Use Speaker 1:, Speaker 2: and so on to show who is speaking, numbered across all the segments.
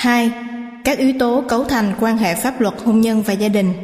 Speaker 1: 2. Các yếu tố cấu thành quan hệ pháp luật hôn nhân và gia đình.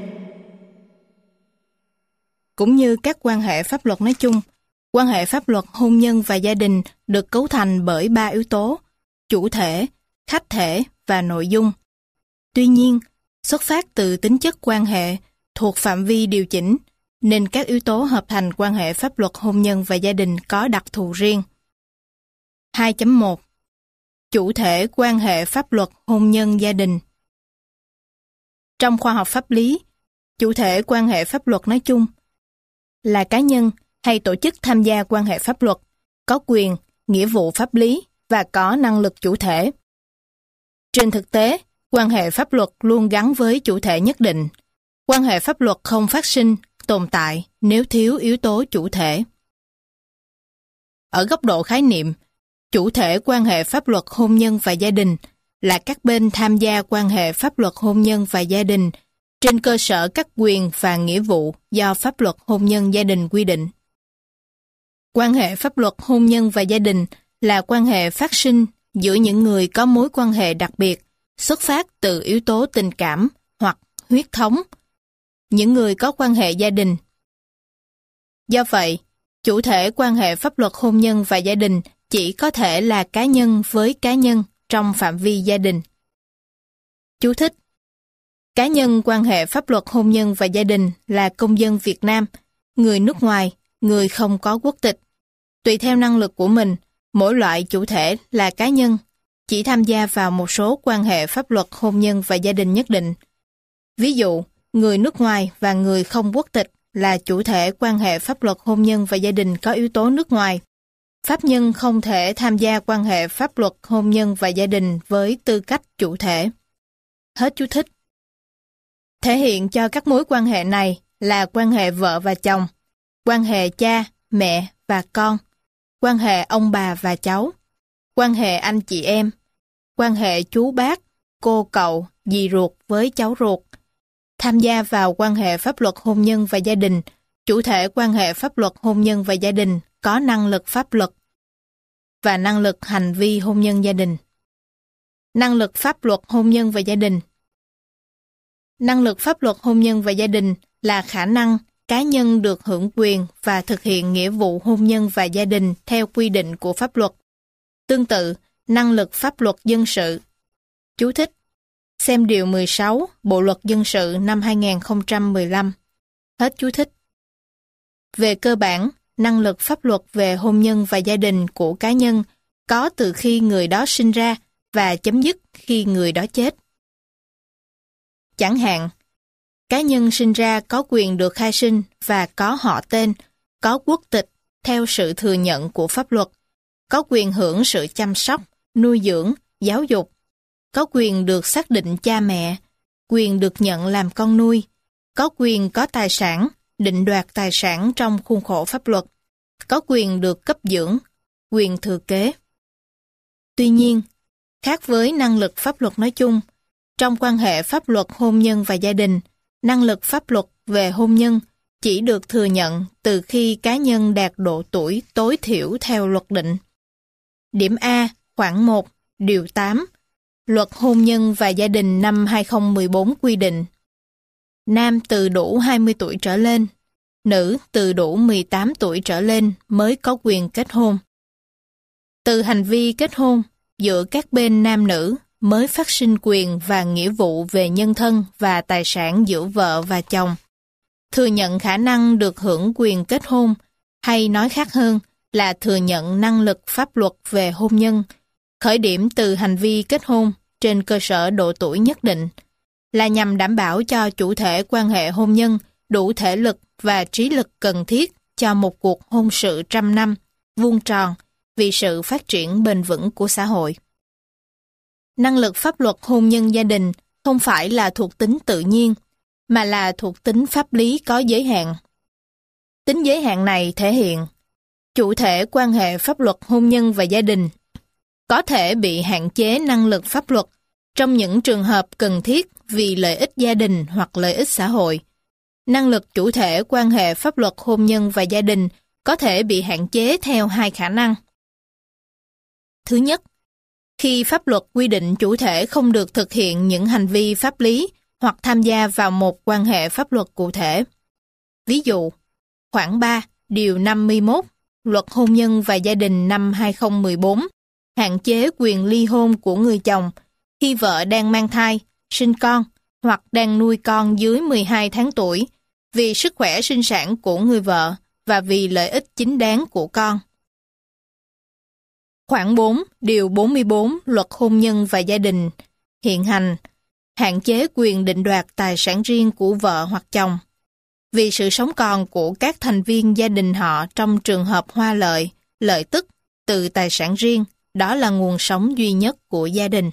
Speaker 1: Cũng như các quan hệ pháp luật nói chung, quan hệ pháp luật hôn nhân và gia đình được cấu thành bởi 3 yếu tố: chủ thể, khách thể và nội dung. Tuy nhiên, xuất phát từ tính chất quan hệ thuộc phạm vi điều chỉnh, nên các yếu tố hợp thành quan hệ pháp luật hôn nhân và gia đình có đặc thù riêng. 2.1. Chủ thể quan hệ pháp luật hôn nhân gia đình. Trong khoa học pháp lý, chủ thể quan hệ pháp luật nói chung là cá nhân hay tổ chức tham gia quan hệ pháp luật, có quyền, nghĩa vụ pháp lý và có năng lực chủ thể. Trên thực tế, quan hệ pháp luật luôn gắn với chủ thể nhất định. Quan hệ pháp luật không phát sinh, tồn tại nếu thiếu yếu tố chủ thể. Ở góc độ khái niệm, chủ thể quan hệ pháp luật hôn nhân và gia đình là các bên tham gia quan hệ pháp luật hôn nhân và gia đình trên cơ sở các quyền và nghĩa vụ do pháp luật hôn nhân gia đình quy định. Quan hệ pháp luật hôn nhân và gia đình là quan hệ phát sinh giữa những người có mối quan hệ đặc biệt, xuất phát từ yếu tố tình cảm hoặc huyết thống, những người có quan hệ gia đình. Do vậy, chủ thể quan hệ pháp luật hôn nhân và gia đình chỉ có thể là cá nhân với cá nhân trong phạm vi gia đình. Chú thích: cá nhân quan hệ pháp luật hôn nhân và gia đình là công dân Việt Nam, người nước ngoài, người không có quốc tịch. Tùy theo năng lực của mình, mỗi loại chủ thể là cá nhân, chỉ tham gia vào một số quan hệ pháp luật hôn nhân và gia đình nhất định. Ví dụ, người nước ngoài và người không quốc tịch là chủ thể quan hệ pháp luật hôn nhân và gia đình có yếu tố nước ngoài. Pháp nhân không thể tham gia quan hệ pháp luật hôn nhân và gia đình với tư cách chủ thể. Hết chú thích. Thể hiện cho các mối quan hệ này là quan hệ vợ và chồng, quan hệ cha, mẹ và con, quan hệ ông bà và cháu, quan hệ anh chị em, quan hệ chú bác, cô cậu, dì ruột với cháu ruột. Tham gia vào quan hệ pháp luật hôn nhân và gia đình, chủ thể quan hệ pháp luật hôn nhân và gia đình có năng lực pháp luật và năng lực hành vi hôn nhân gia đình. Năng lực pháp luật hôn nhân và gia đình. Năng lực pháp luật hôn nhân và gia đình là khả năng cá nhân được hưởng quyền và thực hiện nghĩa vụ hôn nhân và gia đình theo quy định của pháp luật. Tương tự, năng lực pháp luật dân sự. Chú thích: xem điều 16 Bộ luật dân sự năm 2015. Hết chú thích. Về cơ bản, năng lực pháp luật về hôn nhân và gia đình của cá nhân có từ khi người đó sinh ra và chấm dứt khi người đó chết. Chẳng hạn, cá nhân sinh ra có quyền được khai sinh và có họ tên, có quốc tịch theo sự thừa nhận của pháp luật, có quyền hưởng sự chăm sóc, nuôi dưỡng, giáo dục, có quyền được xác định cha mẹ, quyền được nhận làm con nuôi, có quyền có tài sản, định đoạt tài sản trong khuôn khổ pháp luật, có quyền được cấp dưỡng, quyền thừa kế. Tuy nhiên, khác với năng lực pháp luật nói chung, trong quan hệ pháp luật hôn nhân và gia đình, năng lực pháp luật về hôn nhân chỉ được thừa nhận từ khi cá nhân đạt độ tuổi tối thiểu theo luật định. Điểm A, khoản 1, điều 8, Luật Hôn nhân và Gia đình năm 2014 quy định: nam từ đủ 20 tuổi trở lên, nữ từ đủ 18 tuổi trở lên mới có quyền kết hôn. Từ hành vi kết hôn giữa các bên nam nữ mới phát sinh quyền và nghĩa vụ về nhân thân và tài sản giữa vợ và chồng. Thừa nhận khả năng được hưởng quyền kết hôn, hay nói khác hơn là thừa nhận năng lực pháp luật về hôn nhân, khởi điểm từ hành vi kết hôn trên cơ sở độ tuổi nhất định, là nhằm đảm bảo cho chủ thể quan hệ hôn nhân đủ thể lực và trí lực cần thiết cho một cuộc hôn sự trăm năm, vuông tròn, vì sự phát triển bền vững của xã hội. Năng lực pháp luật hôn nhân gia đình không phải là thuộc tính tự nhiên, mà là thuộc tính pháp lý có giới hạn. Tính giới hạn này thể hiện chủ thể quan hệ pháp luật hôn nhân và gia đình có thể bị hạn chế năng lực pháp luật trong những trường hợp cần thiết vì lợi ích gia đình hoặc lợi ích xã hội. Năng lực chủ thể quan hệ pháp luật hôn nhân và gia đình có thể bị hạn chế theo hai khả năng. Thứ nhất, Khi pháp luật quy định chủ thể không được thực hiện những hành vi pháp lý hoặc tham gia vào một quan hệ pháp luật cụ thể. Ví dụ, khoản 3, điều 51, Luật Hôn nhân và Gia đình năm 2014 hạn chế quyền ly hôn của người chồng khi vợ đang mang thai, sinh con hoặc đang nuôi con dưới 12 tháng tuổi vì sức khỏe sinh sản của người vợ và vì lợi ích chính đáng của con. Khoản 4, điều 44 Luật Hôn nhân và Gia đình hiện hành hạn chế quyền định đoạt tài sản riêng của vợ hoặc chồng vì sự sống còn của các thành viên gia đình họ trong trường hợp hoa lợi, lợi tức từ tài sản riêng, đó là nguồn sống duy nhất của gia đình.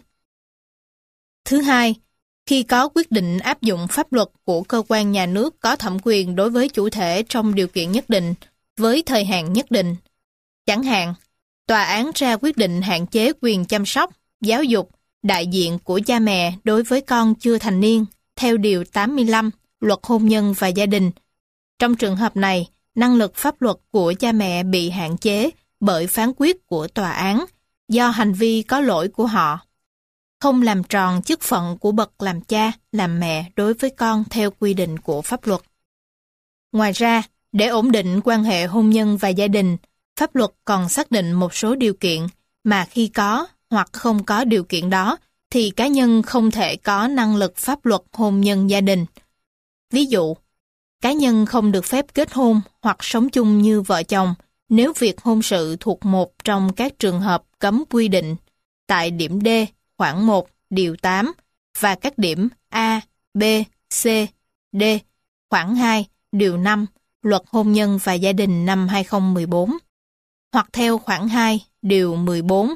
Speaker 1: Thứ hai, khi có quyết định áp dụng pháp luật của cơ quan nhà nước có thẩm quyền đối với chủ thể trong điều kiện nhất định, với thời hạn nhất định. Chẳng hạn, tòa án ra quyết định hạn chế quyền chăm sóc, giáo dục, đại diện của cha mẹ đối với con chưa thành niên, theo Điều 85, Luật Hôn nhân và Gia đình. Trong trường hợp này, năng lực pháp luật của cha mẹ bị hạn chế bởi phán quyết của tòa án do hành vi có lỗi của họ, không làm tròn chức phận của bậc làm cha, làm mẹ đối với con theo quy định của pháp luật. Ngoài ra, để ổn định quan hệ hôn nhân và gia đình, pháp luật còn xác định một số điều kiện mà khi có hoặc không có điều kiện đó thì cá nhân không thể có năng lực pháp luật hôn nhân gia đình. Ví dụ, cá nhân không được phép kết hôn hoặc sống chung như vợ chồng nếu việc hôn sự thuộc một trong các trường hợp cấm quy định tại điểm D, khoản 1, điều 8 và các điểm A, B, C, D, khoản 2, điều 5, Luật Hôn nhân và Gia đình năm 2014, hoặc theo khoản 2, điều 14,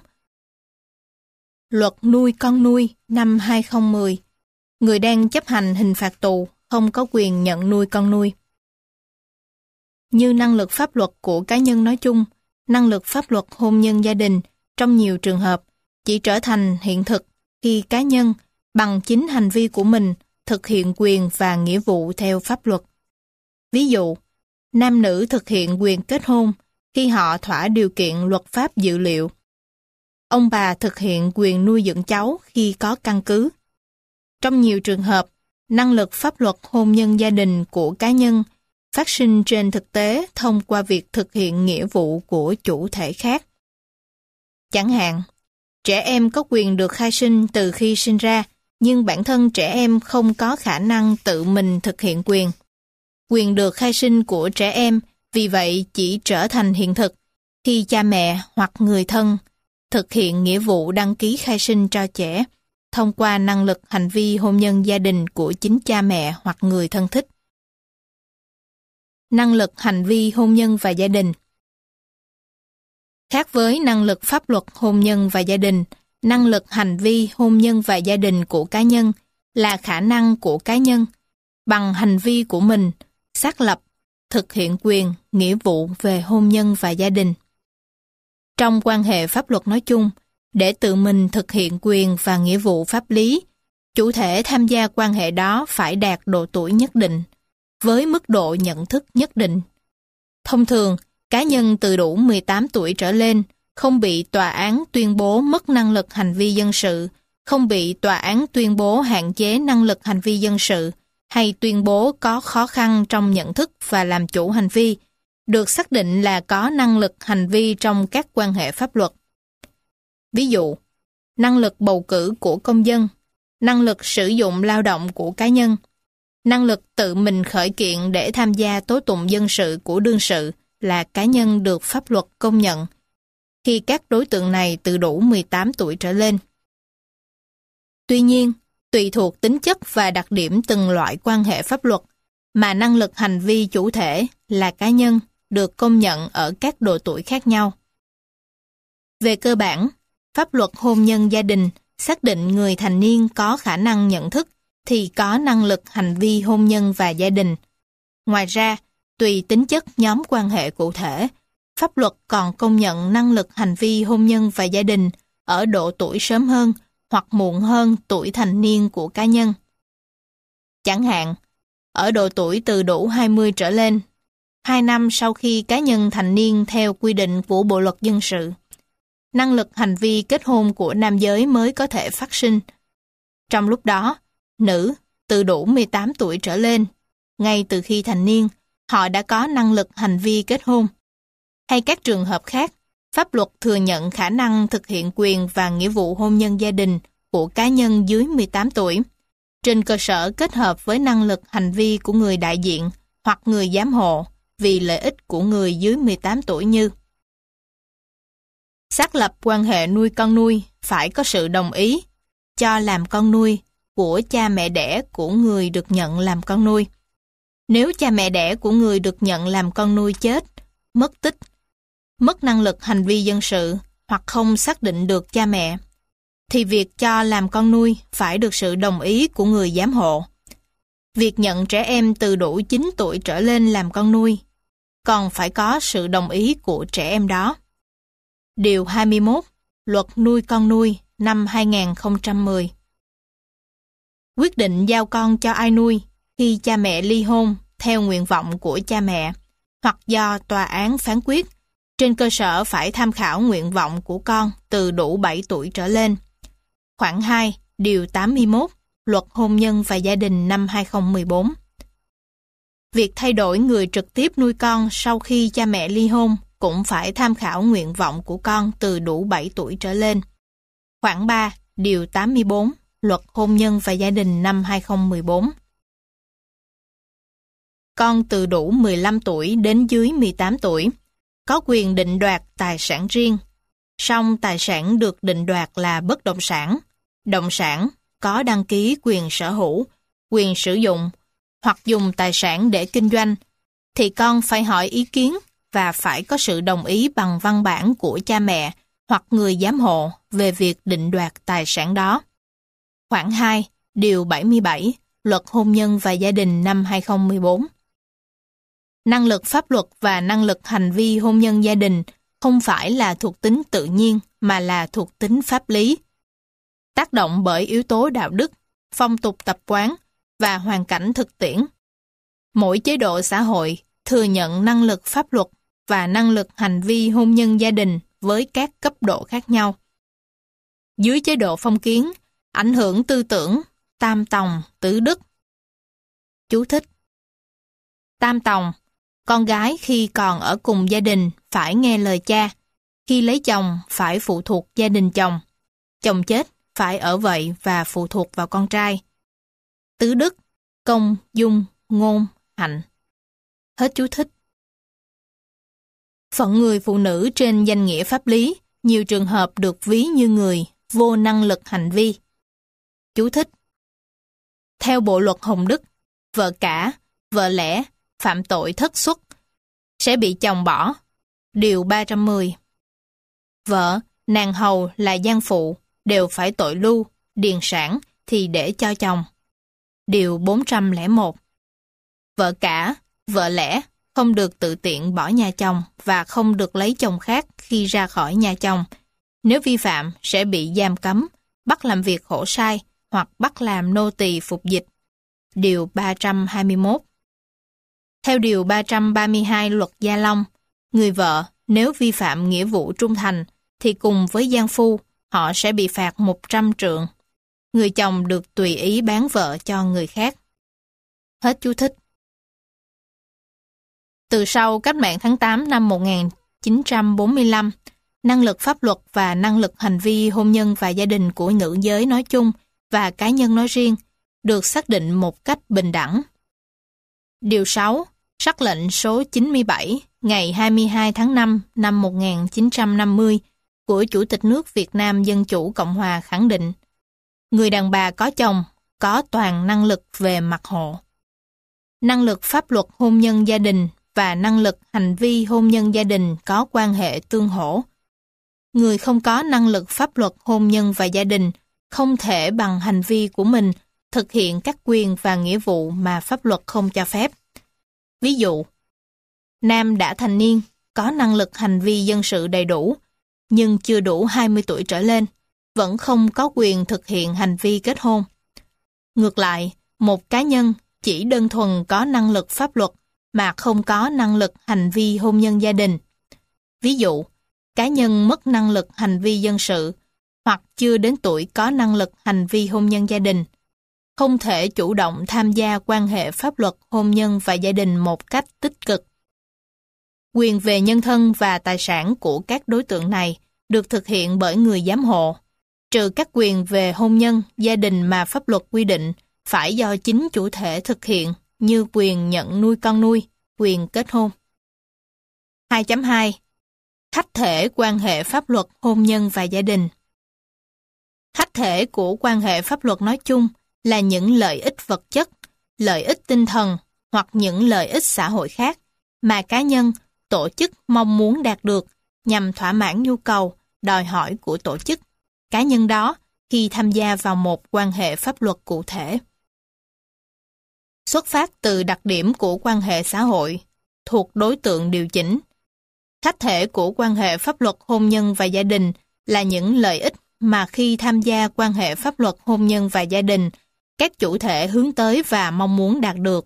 Speaker 1: Luật Nuôi con nuôi năm 2010, người đang chấp hành hình phạt tù không có quyền nhận nuôi con nuôi. Như năng lực pháp luật của cá nhân nói chung, năng lực pháp luật hôn nhân gia đình trong nhiều trường hợp chỉ trở thành hiện thực khi cá nhân bằng chính hành vi của mình thực hiện quyền và nghĩa vụ theo pháp luật. Ví dụ, nam nữ thực hiện quyền kết hôn khi họ thỏa điều kiện luật pháp dự liệu. Ông bà thực hiện quyền nuôi dưỡng cháu khi có căn cứ. Trong nhiều trường hợp, năng lực pháp luật hôn nhân gia đình của cá nhân phát sinh trên thực tế thông qua việc thực hiện nghĩa vụ của chủ thể khác. Chẳng hạn, trẻ em có quyền được khai sinh từ khi sinh ra, nhưng bản thân trẻ em không có khả năng tự mình thực hiện quyền. Quyền được khai sinh của trẻ em vì vậy chỉ trở thành hiện thực khi cha mẹ hoặc người thân thực hiện nghĩa vụ đăng ký khai sinh cho trẻ thông qua năng lực hành vi hôn nhân gia đình của chính cha mẹ hoặc người thân thích. Năng lực hành vi hôn nhân và gia đình. Khác với năng lực pháp luật hôn nhân và gia đình, năng lực hành vi hôn nhân và gia đình của cá nhân là khả năng của cá nhân bằng hành vi của mình xác lập, thực hiện quyền, nghĩa vụ về hôn nhân và gia đình. Trong quan hệ pháp luật nói chung, để tự mình thực hiện quyền và nghĩa vụ pháp lý, chủ thể tham gia quan hệ đó phải đạt độ tuổi nhất định, với mức độ nhận thức nhất định. Thông thường, cá nhân từ đủ 18 tuổi trở lên không bị tòa án tuyên bố mất năng lực hành vi dân sự, không bị tòa án tuyên bố hạn chế năng lực hành vi dân sự, hay tuyên bố có khó khăn trong nhận thức và làm chủ hành vi, được xác định là có năng lực hành vi trong các quan hệ pháp luật. Ví dụ, năng lực bầu cử của công dân, năng lực sử dụng lao động của cá nhân, năng lực tự mình khởi kiện để tham gia tố tụng dân sự của đương sự là cá nhân được pháp luật công nhận, khi các đối tượng này từ đủ 18 tuổi trở lên. Tuy nhiên, tùy thuộc tính chất và đặc điểm từng loại quan hệ pháp luật, mà năng lực hành vi chủ thể là cá nhân được công nhận ở các độ tuổi khác nhau. Về cơ bản, pháp luật hôn nhân gia đình xác định người thành niên có khả năng nhận thức thì có năng lực hành vi hôn nhân và gia đình. Ngoài ra, tùy tính chất nhóm quan hệ cụ thể, pháp luật còn công nhận năng lực hành vi hôn nhân và gia đình ở độ tuổi sớm hơn hoặc muộn hơn tuổi thành niên của cá nhân. Chẳng hạn, ở độ tuổi từ đủ 20 trở lên, 2 năm sau khi cá nhân thành niên theo quy định của Bộ luật dân sự, năng lực hành vi kết hôn của nam giới mới có thể phát sinh. Trong lúc đó, nữ từ đủ 18 tuổi trở lên, ngay từ khi thành niên, họ đã có năng lực hành vi kết hôn. Hay các trường hợp khác, pháp luật thừa nhận khả năng thực hiện quyền và nghĩa vụ hôn nhân gia đình của cá nhân dưới 18 tuổi, trên cơ sở kết hợp với năng lực hành vi của người đại diện hoặc người giám hộ vì lợi ích của người dưới 18 tuổi như: xác lập quan hệ nuôi con nuôi phải có sự đồng ý, cho làm con nuôi của cha mẹ đẻ của người được nhận làm con nuôi. Nếu cha mẹ đẻ của người được nhận làm con nuôi chết, mất tích, mất năng lực hành vi dân sự hoặc không xác định được cha mẹ, thì việc cho làm con nuôi phải được sự đồng ý của người giám hộ. Việc nhận trẻ em từ đủ 9 tuổi trở lên làm con nuôi còn phải có sự đồng ý của trẻ em đó. Điều 21, Luật nuôi con nuôi năm 2010. Quyết định giao con cho ai nuôi khi cha mẹ ly hôn theo nguyện vọng của cha mẹ hoặc do tòa án phán quyết, trên cơ sở phải tham khảo nguyện vọng của con từ đủ 7 tuổi trở lên. Khoản 2, Điều 81, Luật Hôn nhân và Gia đình năm 2014. Việc thay đổi người trực tiếp nuôi con sau khi cha mẹ ly hôn cũng phải tham khảo nguyện vọng của con từ đủ 7 tuổi trở lên. Khoản 3, Điều 84, Luật Hôn nhân và Gia đình năm 2014. Con từ đủ 15 tuổi đến dưới 18 tuổi có quyền định đoạt tài sản riêng, song tài sản được định đoạt là bất động sản có đăng ký quyền sở hữu, quyền sử dụng hoặc dùng tài sản để kinh doanh, thì con phải hỏi ý kiến và phải có sự đồng ý bằng văn bản của cha mẹ hoặc người giám hộ về việc định đoạt tài sản đó. Khoản 2, Điều 77, Luật Hôn nhân và Gia đình năm 2014. Năng lực pháp luật và năng lực hành vi hôn nhân gia đình không phải là thuộc tính tự nhiên mà là thuộc tính pháp lý, tác động bởi yếu tố đạo đức, phong tục tập quán và hoàn cảnh thực tiễn. Mỗi chế độ xã hội thừa nhận năng lực pháp luật và năng lực hành vi hôn nhân gia đình với các cấp độ khác nhau. Dưới chế độ phong kiến, ảnh hưởng tư tưởng tam tòng tứ đức. Chú thích: tam tòng, con gái khi còn ở cùng gia đình phải nghe lời cha, khi lấy chồng phải phụ thuộc gia đình chồng, chồng chết phải ở vậy và phụ thuộc vào con trai. Tứ đức, công, dung, ngôn, hạnh. Hết chú thích. Phận người phụ nữ trên danh nghĩa pháp lý, nhiều trường hợp được ví như người vô năng lực hành vi. Chú thích. Theo Bộ luật Hồng Đức, vợ cả, vợ lẽ, phạm tội thất xuất sẽ bị chồng bỏ. Điều 310. Vợ, nàng hầu là giang phụ đều phải tội lưu, điền sản thì để cho chồng. Điều 401. Vợ cả, vợ lẽ không được tự tiện bỏ nhà chồng và không được lấy chồng khác khi ra khỏi nhà chồng. Nếu vi phạm sẽ bị giam cấm, bắt làm việc khổ sai hoặc bắt làm nô tỳ phục dịch. Điều 321. Theo Điều 332 Luật Gia Long, người vợ nếu vi phạm nghĩa vụ trung thành thì cùng với giang phu họ sẽ bị phạt 100 trượng. Người chồng được tùy ý bán vợ cho người khác. Hết chú thích. Từ sau Cách mạng tháng 8 năm 1945, năng lực pháp luật và năng lực hành vi hôn nhân và gia đình của nữ giới nói chung và cá nhân nói riêng được xác định một cách bình đẳng. Điều 6, sắc lệnh số 97 ngày 22 tháng 5 năm 1950 của Chủ tịch nước Việt Nam Dân Chủ Cộng Hòa khẳng định người đàn bà có chồng có toàn năng lực về mặt hộ. Năng lực pháp luật hôn nhân gia đình và năng lực hành vi hôn nhân gia đình có quan hệ tương hỗ. Người không có năng lực pháp luật hôn nhân và gia đình không thể bằng hành vi của mình thực hiện các quyền và nghĩa vụ mà pháp luật không cho phép. Ví dụ, nam đã thành niên, có năng lực hành vi dân sự đầy đủ, nhưng chưa đủ 20 tuổi trở lên, vẫn không có quyền thực hiện hành vi kết hôn. Ngược lại, một cá nhân chỉ đơn thuần có năng lực pháp luật mà không có năng lực hành vi hôn nhân gia đình. Ví dụ, cá nhân mất năng lực hành vi dân sự hoặc chưa đến tuổi có năng lực hành vi hôn nhân gia đình, không thể chủ động tham gia quan hệ pháp luật hôn nhân và gia đình một cách tích cực. Quyền về nhân thân và tài sản của các đối tượng này được thực hiện bởi người giám hộ, trừ các quyền về hôn nhân, gia đình mà pháp luật quy định phải do chính chủ thể thực hiện như quyền nhận nuôi con nuôi, quyền kết hôn. 2.2. Khách thể quan hệ pháp luật hôn nhân và gia đình. Khách thể của quan hệ pháp luật nói chung là những lợi ích vật chất, lợi ích tinh thần hoặc những lợi ích xã hội khác mà cá nhân, tổ chức mong muốn đạt được nhằm thỏa mãn nhu cầu, đòi hỏi của tổ chức, cá nhân đó khi tham gia vào một quan hệ pháp luật cụ thể. Xuất phát từ đặc điểm của quan hệ xã hội, thuộc đối tượng điều chỉnh. Khách thể của quan hệ pháp luật hôn nhân và gia đình là những lợi ích mà khi tham gia quan hệ pháp luật hôn nhân và gia đình, các chủ thể hướng tới và mong muốn đạt được.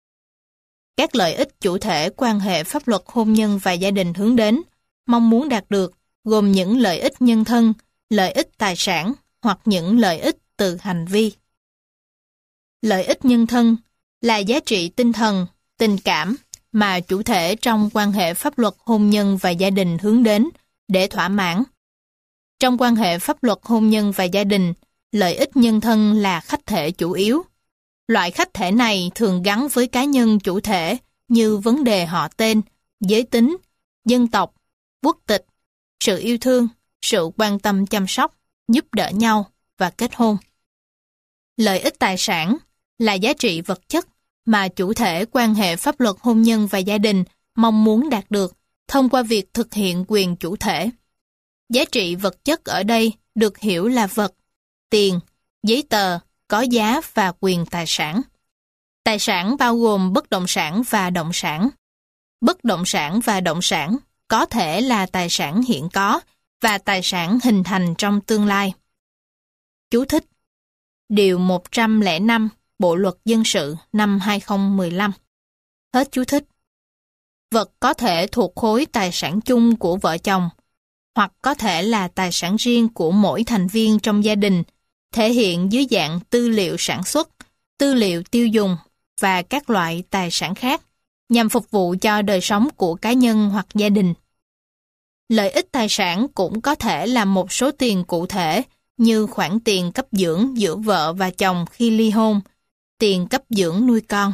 Speaker 1: Các lợi ích chủ thể quan hệ pháp luật hôn nhân và gia đình hướng đến, mong muốn đạt được gồm những lợi ích nhân thân, lợi ích tài sản hoặc những lợi ích từ hành vi. Lợi ích nhân thân là giá trị tinh thần, tình cảm mà chủ thể trong quan hệ pháp luật hôn nhân và gia đình hướng đến để thỏa mãn. Trong quan hệ pháp luật hôn nhân và gia đình, lợi ích nhân thân là khách thể chủ yếu. Loại khách thể này thường gắn với cá nhân chủ thể như vấn đề họ tên, giới tính, dân tộc, quốc tịch, sự yêu thương, sự quan tâm chăm sóc, giúp đỡ nhau và kết hôn. Lợi ích tài sản là giá trị vật chất mà chủ thể quan hệ pháp luật hôn nhân và gia đình mong muốn đạt được thông qua việc thực hiện quyền chủ thể. Giá trị vật chất ở đây được hiểu là vật, tiền, giấy tờ, có giá và quyền tài sản. Tài sản bao gồm bất động sản và động sản. Bất động sản và động sản có thể là tài sản hiện có và tài sản hình thành trong tương lai. Chú thích: Điều 105 Bộ Luật Dân sự năm 2015. Hết chú thích. Vật có thể thuộc khối tài sản chung của vợ chồng, hoặc có thể là tài sản riêng của mỗi thành viên trong gia đình, thể hiện dưới dạng tư liệu sản xuất, tư liệu tiêu dùng và các loại tài sản khác, nhằm phục vụ cho đời sống của cá nhân hoặc gia đình. Lợi ích tài sản cũng có thể là một số tiền cụ thể như khoản tiền cấp dưỡng giữa vợ và chồng khi ly hôn, tiền cấp dưỡng nuôi con.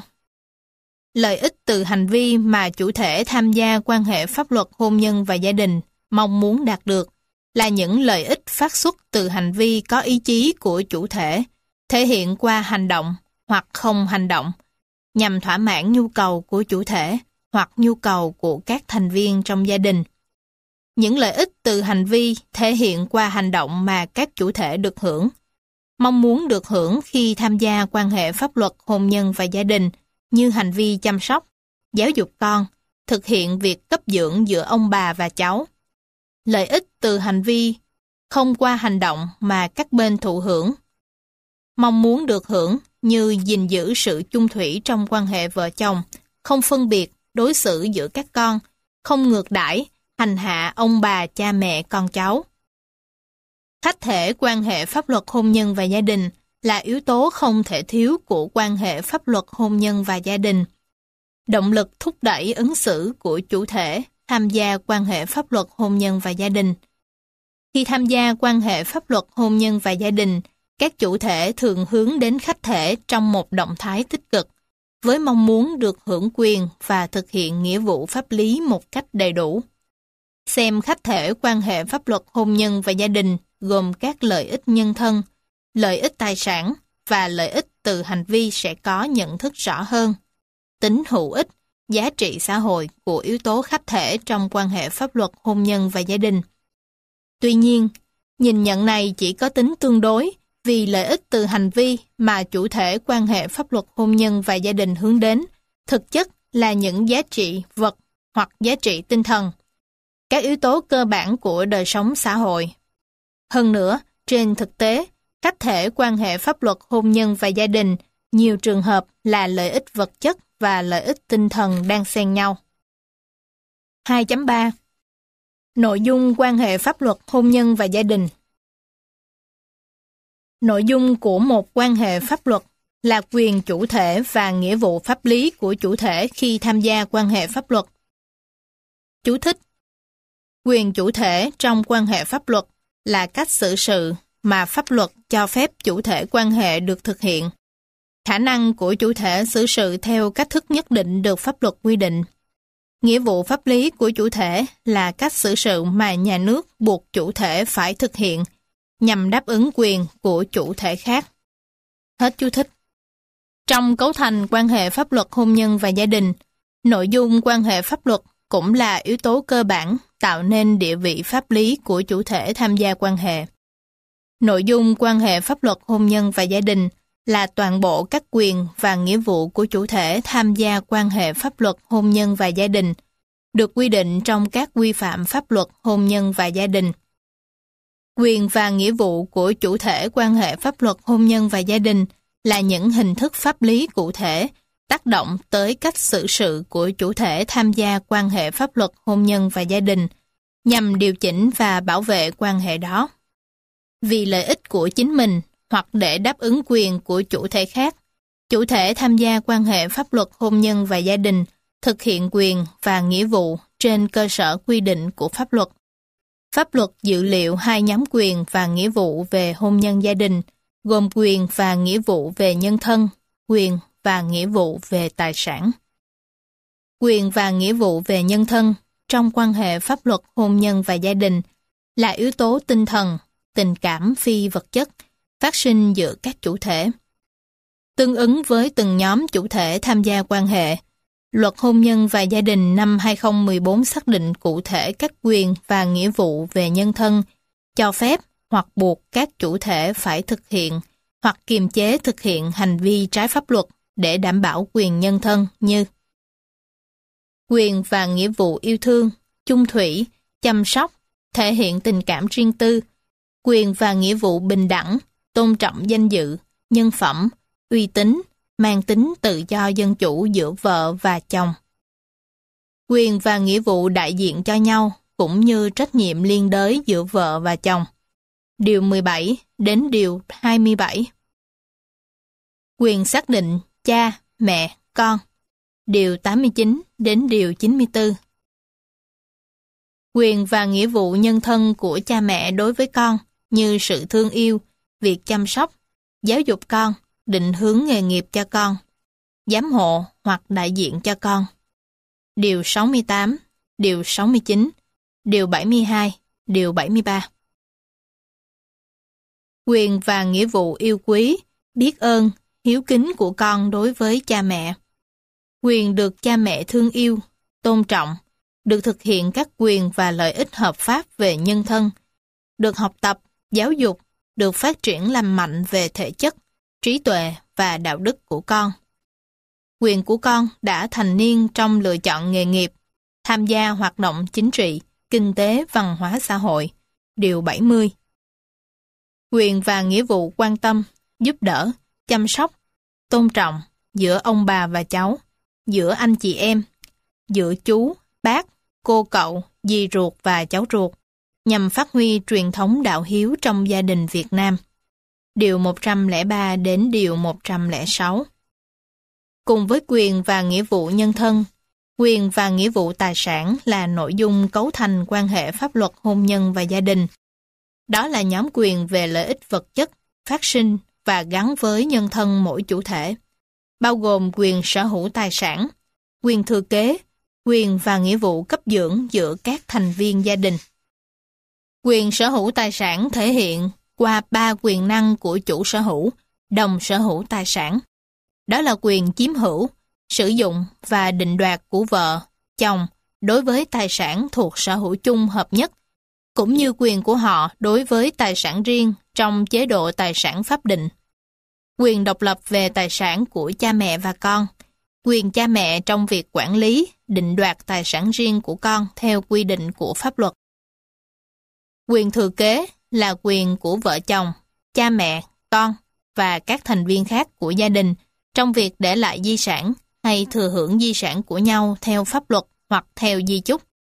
Speaker 1: Lợi ích từ hành vi mà chủ thể tham gia quan hệ pháp luật hôn nhân và gia đình mong muốn đạt được là những lợi ích phát xuất từ hành vi có ý chí của chủ thể, thể hiện qua hành động hoặc không hành động, nhằm thỏa mãn nhu cầu của chủ thể hoặc nhu cầu của các thành viên trong gia đình. Những lợi ích từ hành vi thể hiện qua hành động mà các chủ thể được hưởng, mong muốn được hưởng khi tham gia quan hệ pháp luật hôn nhân và gia đình như hành vi chăm sóc, giáo dục con, thực hiện việc cấp dưỡng giữa ông bà và cháu. Lợi ích từ hành vi không qua hành động mà các bên thụ hưởng, mong muốn được hưởng như gìn giữ sự chung thủy trong quan hệ vợ chồng, không phân biệt, đối xử giữa các con, không ngược đãi, hành hạ ông bà, cha mẹ, con cháu. Khách thể quan hệ pháp luật hôn nhân và gia đình là yếu tố không thể thiếu của quan hệ pháp luật hôn nhân và gia đình. Động lực thúc đẩy ứng xử của chủ thể tham gia quan hệ pháp luật hôn nhân và gia đình. Khi tham gia quan hệ pháp luật hôn nhân và gia đình, các chủ thể thường hướng đến khách thể trong một động thái tích cực, với mong muốn được hưởng quyền và thực hiện nghĩa vụ pháp lý một cách đầy đủ. Xem khách thể quan hệ pháp luật hôn nhân và gia đình gồm các lợi ích nhân thân, lợi ích tài sản và lợi ích từ hành vi sẽ có nhận thức rõ hơn. Tính hữu ích, giá trị xã hội của yếu tố khách thể trong quan hệ pháp luật hôn nhân và gia đình. Tuy nhiên, nhìn nhận này chỉ có tính tương đối vì lợi ích từ hành vi mà chủ thể quan hệ pháp luật hôn nhân và gia đình hướng đến thực chất là những giá trị vật hoặc giá trị tinh thần, các yếu tố cơ bản của đời sống xã hội. Hơn nữa, trên thực tế, khách thể quan hệ pháp luật hôn nhân và gia đình nhiều trường hợp là lợi ích vật chất và lợi ích tinh thần đang xen nhau. 2.3 Nội dung quan hệ pháp luật hôn nhân và gia đình. Nội dung của một quan hệ pháp luật là quyền chủ thể và nghĩa vụ pháp lý của chủ thể khi tham gia quan hệ pháp luật. Chú thích: quyền chủ thể trong quan hệ pháp luật là cách xử sự mà pháp luật cho phép chủ thể quan hệ được thực hiện. Khả năng của chủ thể xử sự theo cách thức nhất định được pháp luật quy định. Nghĩa vụ pháp lý của chủ thể là cách xử sự mà nhà nước buộc chủ thể phải thực hiện nhằm đáp ứng quyền của chủ thể khác. Hết chú thích. Trong cấu thành quan hệ pháp luật hôn nhân và gia đình, nội dung quan hệ pháp luật cũng là yếu tố cơ bản tạo nên địa vị pháp lý của chủ thể tham gia quan hệ. Nội dung quan hệ pháp luật hôn nhân và gia đình là toàn bộ các quyền và nghĩa vụ của chủ thể tham gia quan hệ pháp luật hôn nhân và gia đình, được quy định trong các quy phạm pháp luật hôn nhân và gia đình. Quyền và nghĩa vụ của chủ thể quan hệ pháp luật hôn nhân và gia đình là những hình thức pháp lý cụ thể tác động tới cách xử sự của chủ thể tham gia quan hệ pháp luật hôn nhân và gia đình nhằm điều chỉnh và bảo vệ quan hệ đó. Vì lợi ích của chính mình hoặc để đáp ứng quyền của chủ thể khác, chủ thể tham gia quan hệ pháp luật hôn nhân và gia đình thực hiện quyền và nghĩa vụ trên cơ sở quy định của pháp luật. Pháp luật dự liệu hai nhóm quyền và nghĩa vụ về hôn nhân gia đình, gồm quyền và nghĩa vụ về nhân thân, quyền và nghĩa vụ về tài sản. Quyền và nghĩa vụ về nhân thân trong quan hệ pháp luật hôn nhân và gia đình là yếu tố tinh thần, tình cảm phi vật chất phát sinh giữa các chủ thể. Tương ứng với từng nhóm chủ thể tham gia quan hệ, Luật Hôn nhân và Gia đình năm 2014 xác định cụ thể các quyền và nghĩa vụ về nhân thân, cho phép hoặc buộc các chủ thể phải thực hiện hoặc kiềm chế thực hiện hành vi trái pháp luật để đảm bảo quyền nhân thân như quyền và nghĩa vụ yêu thương, chung thủy, chăm sóc, thể hiện tình cảm riêng tư, quyền và nghĩa vụ bình đẳng, tôn trọng danh dự, nhân phẩm, uy tín, mang tính tự do dân chủ giữa vợ và chồng. Quyền và nghĩa vụ đại diện cho nhau cũng như trách nhiệm liên đới giữa vợ và chồng. Điều 17 đến điều 27. Quyền xác định cha, mẹ, con. Điều 89 đến điều 94. Quyền và nghĩa vụ nhân thân của cha mẹ đối với con như sự thương yêu, việc chăm sóc, giáo dục con, định hướng nghề nghiệp cho con, giám hộ hoặc đại diện cho con. Điều 68, điều 69, điều 72, điều 73. Quyền và nghĩa vụ yêu quý, biết ơn, hiếu kính của con đối với cha mẹ. Quyền được cha mẹ thương yêu, tôn trọng, được thực hiện các quyền và lợi ích hợp pháp về nhân thân, được học tập, giáo dục, được phát triển lành mạnh về thể chất, trí tuệ và đạo đức của con. Quyền của con đã thành niên trong lựa chọn nghề nghiệp, tham gia hoạt động chính trị, kinh tế, văn hóa xã hội. Điều 70. Quyền và nghĩa vụ quan tâm, giúp đỡ, chăm sóc, tôn trọng giữa ông bà và cháu, giữa anh chị em, giữa chú, bác, cô cậu, dì ruột và cháu ruột, nhằm phát huy truyền thống đạo hiếu trong gia đình Việt Nam. Điều 103 đến điều 106. Cùng với quyền và nghĩa vụ nhân thân, quyền và nghĩa vụ tài sản là nội dung cấu thành quan hệ pháp luật hôn nhân và gia đình. Đó là nhóm quyền về lợi ích vật chất, phát sinh và gắn với nhân thân mỗi chủ thể, bao gồm quyền sở hữu tài sản, quyền thừa kế, quyền và nghĩa vụ cấp dưỡng giữa các thành viên gia đình. Quyền sở hữu tài sản thể hiện qua 3 quyền năng của chủ sở hữu, đồng sở hữu tài sản. Đó là quyền chiếm hữu, sử dụng và định đoạt của vợ, chồng đối với tài sản thuộc sở hữu chung hợp nhất, cũng như quyền của họ đối với tài sản riêng trong chế độ tài sản pháp định. Quyền độc lập về tài sản của cha mẹ và con, quyền cha mẹ trong việc quản lý, định đoạt tài sản riêng của con theo quy định của pháp luật. Quyền thừa kế là quyền của vợ chồng, cha mẹ, con và các thành viên khác của gia đình trong việc để lại di sản hay thừa hưởng di sản của nhau theo pháp luật hoặc theo di chúc.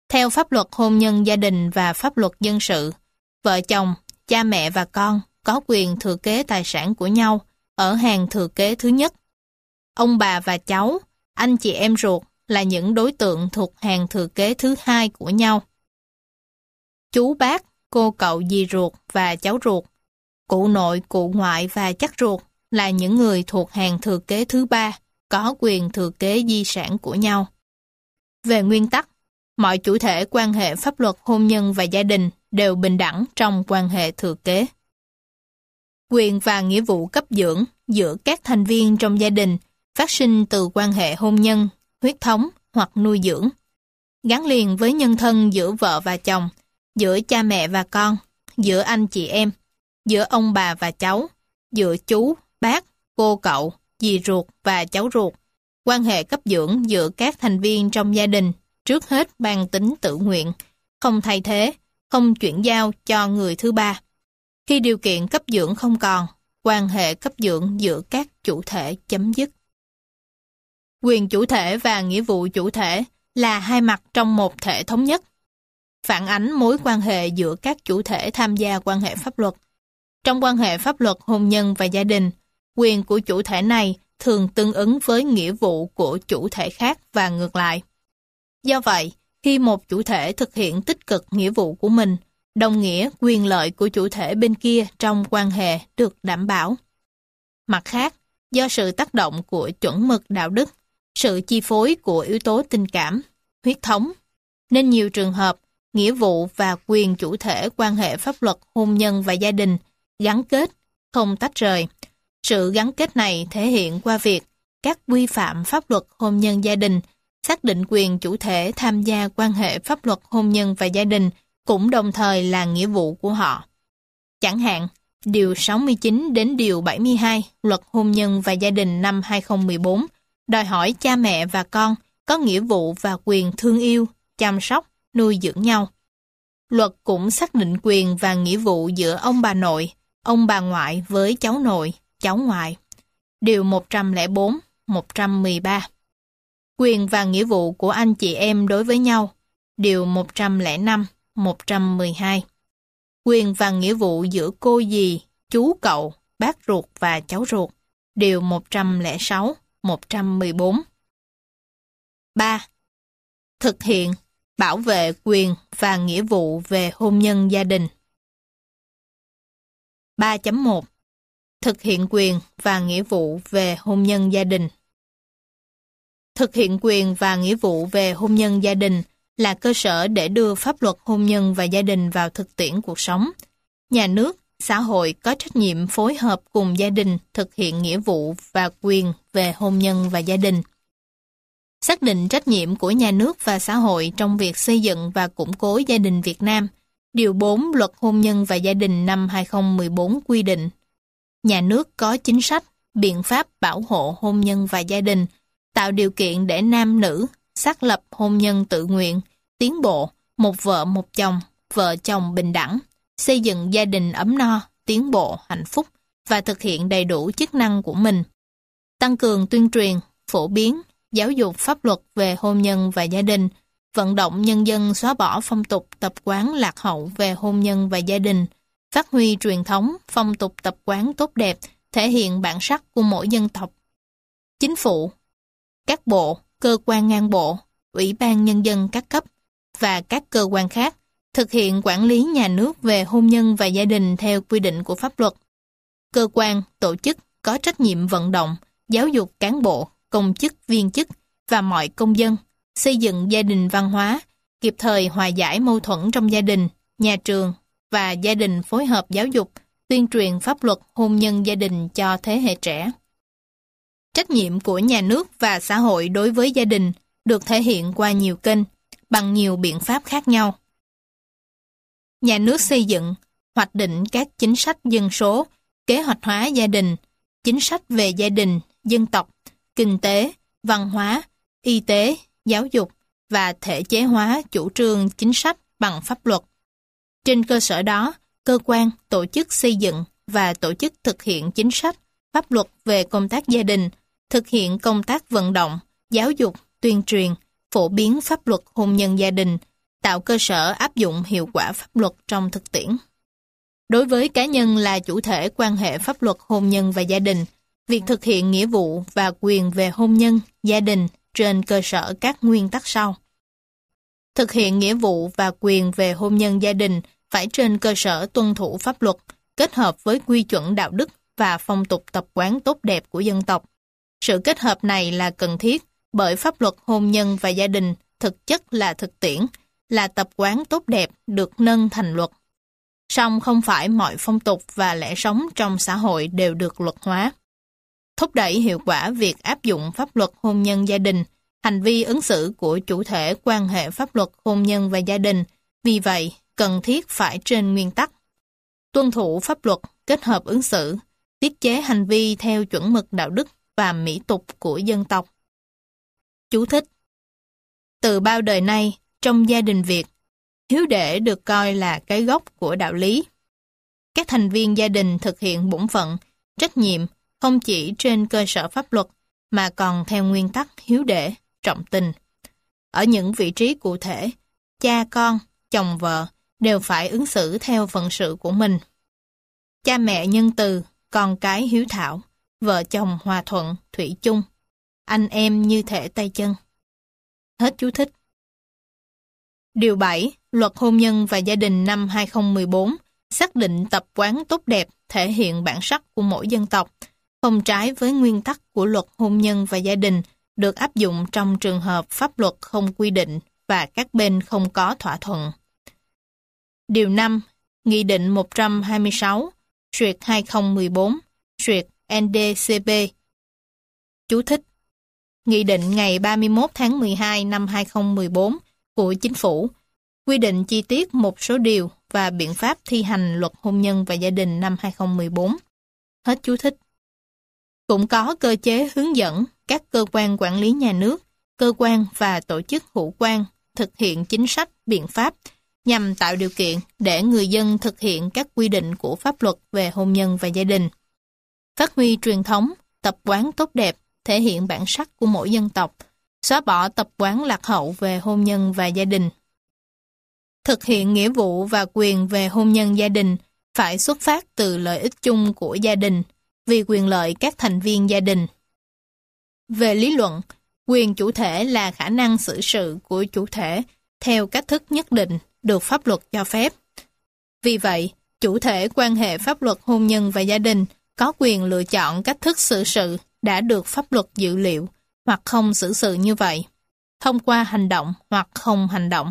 Speaker 1: Theo pháp luật hôn nhân gia đình và pháp luật dân sự, vợ chồng, cha mẹ và con có quyền thừa kế tài sản của nhau ở hàng thừa kế thứ nhất. Ông bà và cháu, anh chị em ruột là những đối tượng thuộc hàng thừa kế thứ hai của nhau. Chú bác, cô cậu dì ruột và cháu ruột, cụ nội, cụ ngoại và chắc ruột là những người thuộc hàng thừa kế thứ ba, có quyền thừa kế di sản của nhau. Về nguyên tắc, mọi chủ thể quan hệ pháp luật hôn nhân và gia đình đều bình đẳng trong quan hệ thừa kế. Quyền và nghĩa vụ cấp dưỡng giữa các thành viên trong gia đình phát sinh từ quan hệ hôn nhân, huyết thống hoặc nuôi dưỡng, gắn liền với nhân thân giữa vợ và chồng, giữa cha mẹ và con, giữa anh chị em, giữa ông bà và cháu, giữa chú, bác, cô cậu, dì ruột và cháu ruột. Quan hệ cấp dưỡng giữa các thành viên trong gia đình trước hết mang tính tự nguyện, không thay thế, không chuyển giao cho người thứ ba. Khi điều kiện cấp dưỡng không còn, quan hệ cấp dưỡng giữa các chủ thể chấm dứt. Quyền chủ thể và nghĩa vụ chủ thể là hai mặt trong một thể thống nhất, phản ánh mối quan hệ giữa các chủ thể tham gia quan hệ pháp luật. Trong quan hệ pháp luật hôn nhân và gia đình, quyền của chủ thể này thường tương ứng với nghĩa vụ của chủ thể khác và ngược lại. Do vậy, khi một chủ thể thực hiện tích cực nghĩa vụ của mình, đồng nghĩa quyền lợi của chủ thể bên kia trong quan hệ được đảm bảo. Mặt khác, do sự tác động của chuẩn mực đạo đức, sự chi phối của yếu tố tình cảm, huyết thống, nên nhiều trường hợp, nghĩa vụ và quyền chủ thể quan hệ pháp luật hôn nhân và gia đình gắn kết, không tách rời. Sự gắn kết này thể hiện qua việc các quy phạm pháp luật hôn nhân gia đình xác định quyền chủ thể tham gia quan hệ pháp luật hôn nhân và gia đình cũng đồng thời là nghĩa vụ của họ. Chẳng hạn, Điều 69 đến Điều 72 Luật Hôn nhân và Gia đình năm 2014 đòi hỏi cha mẹ và con có nghĩa vụ và quyền thương yêu, chăm sóc, nuôi dưỡng nhau. Luật cũng xác định quyền và nghĩa vụ giữa ông bà nội, ông bà ngoại với cháu nội, cháu ngoại. Điều 104, 113. Quyền và nghĩa vụ của anh chị em đối với nhau. Điều 105, 112. Quyền và nghĩa vụ giữa cô dì, chú cậu, bác ruột và cháu ruột. Điều 106, 114. 3. Thực hiện, bảo vệ quyền và nghĩa vụ về hôn nhân gia đình. 3.1. Thực hiện quyền và nghĩa vụ về hôn nhân gia đình. Thực hiện quyền và nghĩa vụ về hôn nhân gia đình là cơ sở để đưa pháp luật hôn nhân và gia đình vào thực tiễn cuộc sống. Nhà nước, xã hội có trách nhiệm phối hợp cùng gia đình thực hiện nghĩa vụ và quyền về hôn nhân và gia đình. Xác định trách nhiệm của nhà nước và xã hội trong việc xây dựng và củng cố gia đình Việt Nam. Điều 4 Luật Hôn nhân và Gia đình năm 2014 quy định, nhà nước có chính sách, biện pháp bảo hộ hôn nhân và gia đình, tạo điều kiện để nam nữ xác lập hôn nhân tự nguyện, tiến bộ, một vợ một chồng, vợ chồng bình đẳng, xây dựng gia đình ấm no, tiến bộ, hạnh phúc và thực hiện đầy đủ chức năng của mình. Tăng cường tuyên truyền, phổ biến, giáo dục pháp luật về hôn nhân và gia đình, vận động nhân dân xóa bỏ phong tục tập quán lạc hậu về hôn nhân và gia đình, phát huy truyền thống, phong tục tập quán tốt đẹp, thể hiện bản sắc của mỗi dân tộc. Chính phủ, các bộ, cơ quan ngang bộ, ủy ban nhân dân các cấp và các cơ quan khác thực hiện quản lý nhà nước về hôn nhân và gia đình theo quy định của pháp luật. Cơ quan, tổ chức có trách nhiệm vận động, giáo dục cán bộ, công chức, viên chức và mọi công dân, xây dựng gia đình văn hóa, kịp thời hòa giải mâu thuẫn trong gia đình, nhà trường và gia đình phối hợp giáo dục, tuyên truyền pháp luật hôn nhân gia đình cho thế hệ trẻ. Trách nhiệm của nhà nước và xã hội đối với gia đình được thể hiện qua nhiều kênh, bằng nhiều biện pháp khác nhau. Nhà nước xây dựng, hoạch định các chính sách dân số, kế hoạch hóa gia đình, chính sách về gia đình, dân tộc, kinh tế, văn hóa, y tế, giáo dục và thể chế hóa chủ trương chính sách bằng pháp luật. Trên cơ sở đó, cơ quan, tổ chức xây dựng và tổ chức thực hiện chính sách, pháp luật về công tác gia đình, thực hiện công tác vận động, giáo dục, tuyên truyền, phổ biến pháp luật hôn nhân gia đình, tạo cơ sở áp dụng hiệu quả pháp luật trong thực tiễn. Đối với cá nhân là chủ thể quan hệ pháp luật hôn nhân và gia đình, việc thực hiện nghĩa vụ và quyền về hôn nhân, gia đình trên cơ sở các nguyên tắc sau. Thực hiện nghĩa vụ và quyền về hôn nhân gia đình phải trên cơ sở tuân thủ pháp luật, kết hợp với quy chuẩn đạo đức và phong tục tập quán tốt đẹp của dân tộc. Sự kết hợp này là cần thiết bởi pháp luật hôn nhân và gia đình thực chất là thực tiễn, là tập quán tốt đẹp được nâng thành luật. Song không phải mọi phong tục và lẽ sống trong xã hội đều được luật hóa. Thúc đẩy hiệu quả việc áp dụng pháp luật hôn nhân gia đình, hành vi ứng xử của chủ thể quan hệ pháp luật hôn nhân và gia đình, vì vậy cần thiết phải trên nguyên tắc tuân thủ pháp luật kết hợp ứng xử, tiết chế hành vi theo chuẩn mực đạo đức và mỹ tục của dân tộc. Chú thích: từ bao đời nay, trong gia đình Việt, hiếu đệ được coi là cái gốc của đạo lý. Các thành viên gia đình thực hiện bổn phận, trách nhiệm không chỉ trên cơ sở pháp luật mà còn theo nguyên tắc hiếu đệ, trọng tình. Ở những vị trí cụ thể, cha con, chồng vợ đều phải ứng xử theo phận sự của mình. Cha mẹ nhân từ, con cái hiếu thảo, vợ chồng hòa thuận, thủy chung, anh em như thể tay chân. Hết chú thích. Điều 7, Luật Hôn nhân và Gia đình năm 2014 xác định tập quán tốt đẹp thể hiện bản sắc của mỗi dân tộc, không trái với nguyên tắc của Luật Hôn nhân và Gia đình được áp dụng trong trường hợp pháp luật không quy định và các bên không có thỏa thuận. Điều 5, Nghị định 126/2014 NDCP. Chú thích: Nghị định ngày 31 tháng 12 năm 2014 của Chính phủ quy định chi tiết một số điều và biện pháp thi hành Luật Hôn nhân và Gia đình năm 2014. Hết chú thích. Cũng có cơ chế hướng dẫn các cơ quan quản lý nhà nước, cơ quan và tổ chức hữu quan thực hiện chính sách, biện pháp nhằm tạo điều kiện để người dân thực hiện các quy định của pháp luật về hôn nhân và gia đình. Phát huy truyền thống, tập quán tốt đẹp, thể hiện bản sắc của mỗi dân tộc, xóa bỏ tập quán lạc hậu về hôn nhân và gia đình. Thực hiện nghĩa vụ và quyền về hôn nhân gia đình phải xuất phát từ lợi ích chung của gia đình, vì quyền lợi các thành viên gia đình. Về lý luận, quyền chủ thể là khả năng xử sự của chủ thể theo cách thức nhất định được pháp luật cho phép. Vì vậy, chủ thể quan hệ pháp luật hôn nhân và gia đình có quyền lựa chọn cách thức xử sự đã được pháp luật dự liệu hoặc không xử sự như vậy, thông qua hành động hoặc không hành động.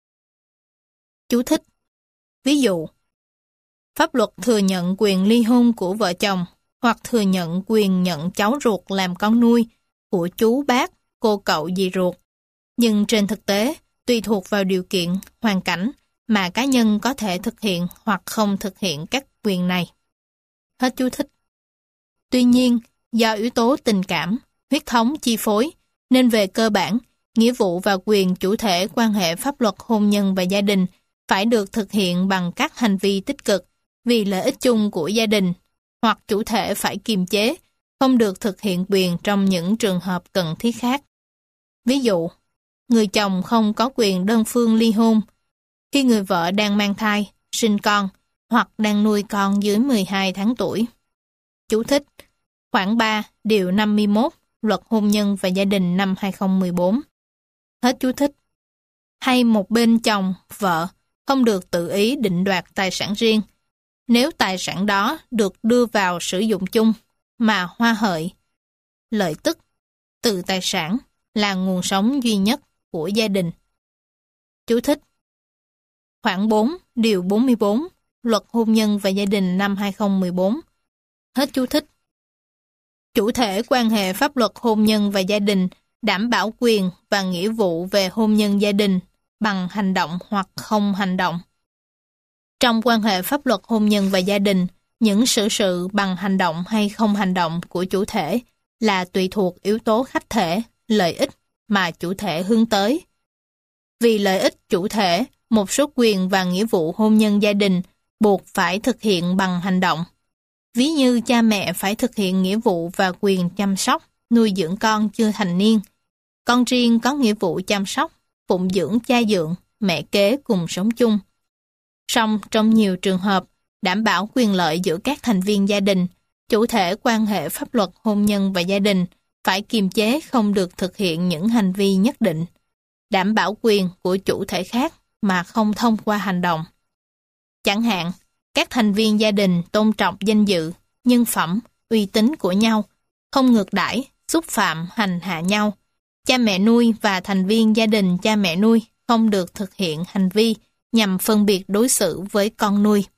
Speaker 1: Chú thích: Ví dụ, pháp luật thừa nhận quyền ly hôn của vợ chồng hoặc thừa nhận quyền nhận cháu ruột làm con nuôi của chú bác, cô cậu dì ruột. Nhưng trên thực tế, tùy thuộc vào điều kiện, hoàn cảnh mà cá nhân có thể thực hiện hoặc không thực hiện các quyền này. Hết chú thích. Tuy nhiên, do yếu tố tình cảm, huyết thống chi phối, nên về cơ bản, nghĩa vụ và quyền chủ thể quan hệ pháp luật hôn nhân và gia đình phải được thực hiện bằng các hành vi tích cực vì lợi ích chung của gia đình, hoặc chủ thể phải kiềm chế, không được thực hiện quyền trong những trường hợp cần thiết khác. Ví dụ, người chồng không có quyền đơn phương ly hôn khi người vợ đang mang thai, sinh con hoặc đang nuôi con dưới 12 tháng tuổi. Chú thích: Khoản 3, điều 51, Luật Hôn nhân và Gia đình năm 2014. Hết chú thích. Hay một bên chồng, vợ không được tự ý định đoạt tài sản riêng, nếu tài sản đó được đưa vào sử dụng chung mà hoa hợi, lợi tức từ tài sản là nguồn sống duy nhất của gia đình. Chú thích: Khoản 4, điều 44, Luật Hôn nhân và Gia đình năm 2014. Hết chú thích. Chủ thể quan hệ pháp luật hôn nhân và gia đình đảm bảo quyền và nghĩa vụ về hôn nhân gia đình bằng hành động hoặc không hành động. Trong quan hệ pháp luật hôn nhân và gia đình, những xử sự bằng hành động hay không hành động của chủ thể là tùy thuộc yếu tố khách thể, lợi ích mà chủ thể hướng tới. Vì lợi ích chủ thể, một số quyền và nghĩa vụ hôn nhân gia đình buộc phải thực hiện bằng hành động. Ví như cha mẹ phải thực hiện nghĩa vụ và quyền chăm sóc, nuôi dưỡng con chưa thành niên. Con riêng có nghĩa vụ chăm sóc, phụng dưỡng cha dượng mẹ kế cùng sống chung. Song trong nhiều trường hợp, đảm bảo quyền lợi giữa các thành viên gia đình, chủ thể quan hệ pháp luật hôn nhân và gia đình phải kiềm chế không được thực hiện những hành vi nhất định, đảm bảo quyền của chủ thể khác mà không thông qua hành động. Chẳng hạn, các thành viên gia đình tôn trọng danh dự, nhân phẩm, uy tín của nhau, không ngược đãi, xúc phạm, hành hạ nhau. Cha mẹ nuôi và thành viên gia đình cha mẹ nuôi không được thực hiện hành vi nhằm phân biệt đối xử với con nuôi.